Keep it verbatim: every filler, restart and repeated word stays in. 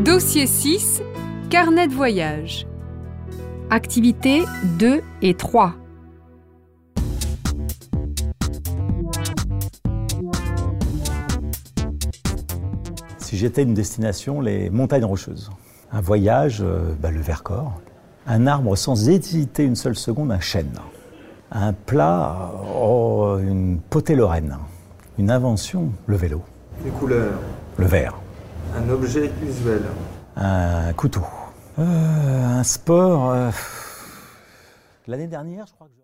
Dossier six, carnet de voyage. Activités deux et trois. Si j'étais une destination, les montagnes rocheuses. Un voyage, euh, bah, le Vercors. Un arbre sans hésiter une seule seconde, un chêne. Un plat, oh, une potée lorraine. Une invention, le vélo. Des couleurs. Le verre. Un objet usuel. Un couteau. Euh, un sport. Euh... L'année dernière, je crois que je...